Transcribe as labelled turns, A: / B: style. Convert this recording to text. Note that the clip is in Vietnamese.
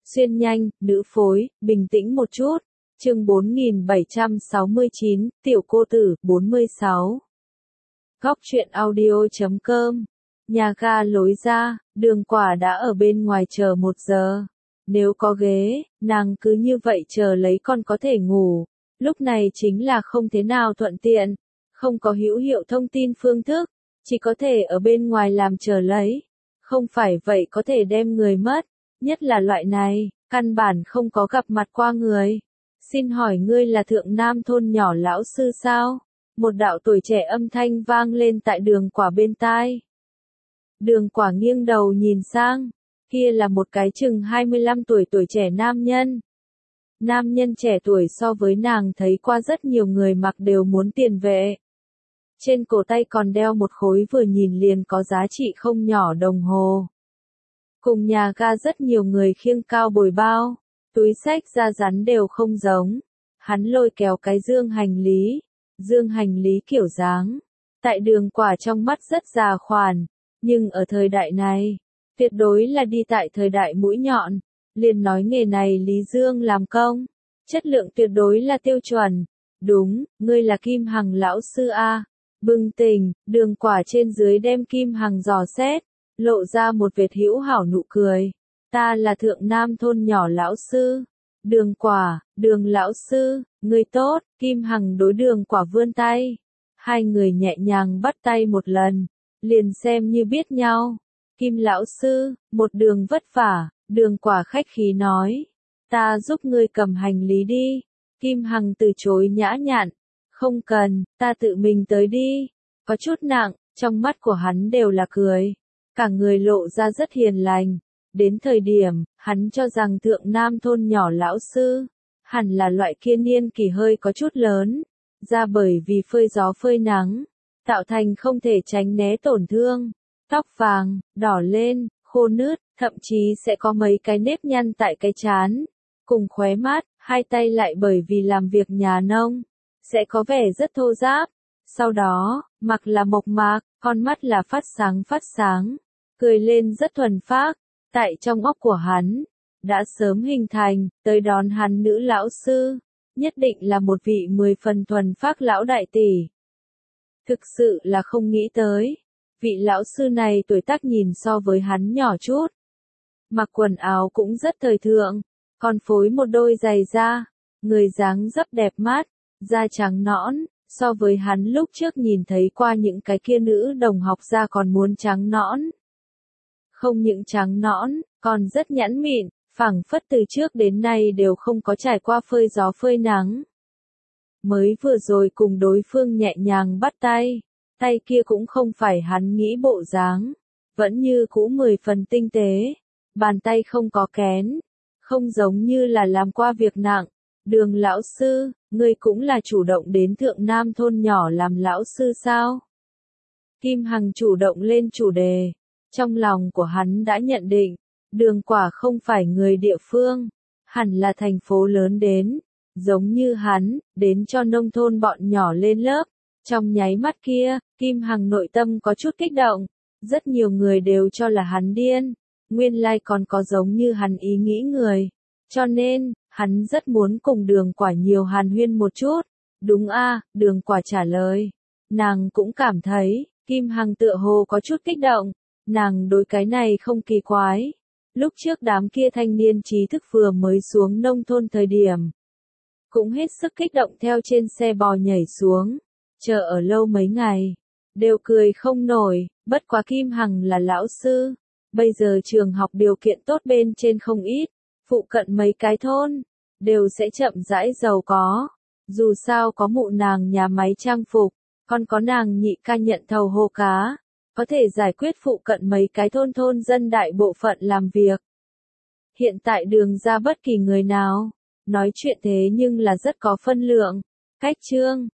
A: Xuyên nhanh, nữ phối, bình tĩnh một chút. Chương 4769, Tiểu cô tử, 46. Góc truyện audio.com. Nhà ga lối ra, Đường Quả đã ở bên ngoài chờ 1 giờ. Nếu có ghế, nàng cứ như vậy chờ lấy còn có thể ngủ. Lúc này chính là không thế nào thuận tiện, không có hữu hiệu thông tin phương thức, chỉ có thể ở bên ngoài làm chờ lấy. Không phải vậy có thể đem người mất, nhất là loại này, căn bản không có gặp mặt qua người. Xin hỏi ngươi là thượng nam thôn nhỏ lão sư sao? Một đạo tuổi trẻ âm thanh vang lên tại Đường Quả bên tai. Đường Quả nghiêng đầu nhìn sang, kia là một cái chừng 25 tuổi tuổi trẻ nam nhân. Nam nhân trẻ tuổi so với nàng thấy qua rất nhiều người mặc đều muốn tiền vệ. Trên cổ tay còn đeo một khối vừa nhìn liền có giá trị không nhỏ đồng hồ. Cùng nhà ga rất nhiều người khiêng cao bồi bao, túi xách da rắn đều không giống. Hắn lôi kéo cái dương hành lý kiểu dáng. Tại Đường Quả trong mắt rất già khoản, nhưng ở thời đại này, tuyệt đối là đi tại thời đại mũi nhọn. Liền nói nghề này Lý Dương làm công, chất lượng tuyệt đối là tiêu chuẩn. Đúng, ngươi là Kim Hằng lão sư a. Bừng tỉnh, Đường Quả trên dưới đem Kim Hằng dò xét, lộ ra một vệt hữu hảo nụ cười. Ta là thượng nam thôn nhỏ lão sư. Đường Quả, Đường lão sư, ngươi tốt. Kim Hằng đối Đường Quả vươn tay. Hai người nhẹ nhàng bắt tay một lần, liền xem như biết nhau. Kim lão sư, một đường vất vả. Đường Quả khách khí nói. Ta giúp ngươi cầm hành lý đi. Kim Hằng từ chối nhã nhặn. Không cần, ta tự mình tới đi. Có chút nặng, trong mắt của hắn đều là cười. Cả người lộ ra rất hiền lành. Đến thời điểm, hắn cho rằng thượng nam thôn nhỏ lão sư, hẳn là loại kia niên kỷ hơi có chút lớn. Ra bởi vì phơi gió phơi nắng, tạo thành không thể tránh né tổn thương. Tóc vàng, đỏ lên, khô nứt, thậm chí sẽ có mấy cái nếp nhăn tại cái trán. Cùng khóe mắt, hai tay lại bởi vì làm việc nhà nông, sẽ có vẻ rất thô ráp. Sau đó, mặc là mộc mạc, con mắt là phát sáng, cười lên rất thuần phác. Tại trong óc của hắn, đã sớm hình thành, tới đón hắn nữ lão sư, nhất định là một vị 10 phần thuần phác lão đại tỷ. Thực sự là không nghĩ tới, vị lão sư này tuổi tác nhìn so với hắn nhỏ chút. Mặc quần áo cũng rất thời thượng, còn phối một đôi giày da, người dáng dấp đẹp mắt, da trắng nõn, so với hắn lúc trước nhìn thấy qua những cái kia nữ đồng học da còn muốn trắng nõn. Không những trắng nõn, còn rất nhẵn mịn, phảng phất từ trước đến nay đều không có trải qua phơi gió phơi nắng. Mới vừa rồi cùng đối phương nhẹ nhàng bắt tay, tay kia cũng không phải hắn nghĩ bộ dáng, vẫn như cũ 10 phần tinh tế, bàn tay không có kén, không giống như là làm qua việc nặng. Đường lão sư, ngươi cũng là chủ động đến thượng nam thôn nhỏ làm lão sư sao? Kim Hằng chủ động lên chủ đề. Trong lòng của hắn đã nhận định, Đường Quả không phải người địa phương, hẳn là thành phố lớn đến, giống như hắn, đến cho nông thôn bọn nhỏ lên lớp. Trong nháy mắt kia, Kim Hằng nội tâm có chút kích động, rất nhiều người đều cho là hắn điên, nguyên lai còn có giống như hắn ý nghĩ người. Cho nên, hắn rất muốn cùng Đường Quả nhiều hàn huyên một chút. Đúng a, Đường Quả trả lời. Nàng cũng cảm thấy, Kim Hằng tựa hồ có chút kích động. Nàng đối cái này không kỳ quái. Lúc trước đám kia thanh niên trí thức vừa mới xuống nông thôn thời điểm, cũng hết sức kích động theo trên xe bò nhảy xuống, chờ ở lâu mấy ngày, đều cười không nổi. Bất quá Kim Hằng là lão sư, bây giờ trường học điều kiện tốt bên trên không ít, phụ cận mấy cái thôn, đều sẽ chậm rãi giàu có. Dù sao có mụ nàng nhà máy trang phục, còn có nàng nhị ca nhận thầu hô cá, có thể giải quyết phụ cận mấy cái thôn dân đại bộ phận làm việc. Hiện tại Đường ra bất kỳ người nào, nói chuyện thế nhưng là rất có phân lượng. Cách chương,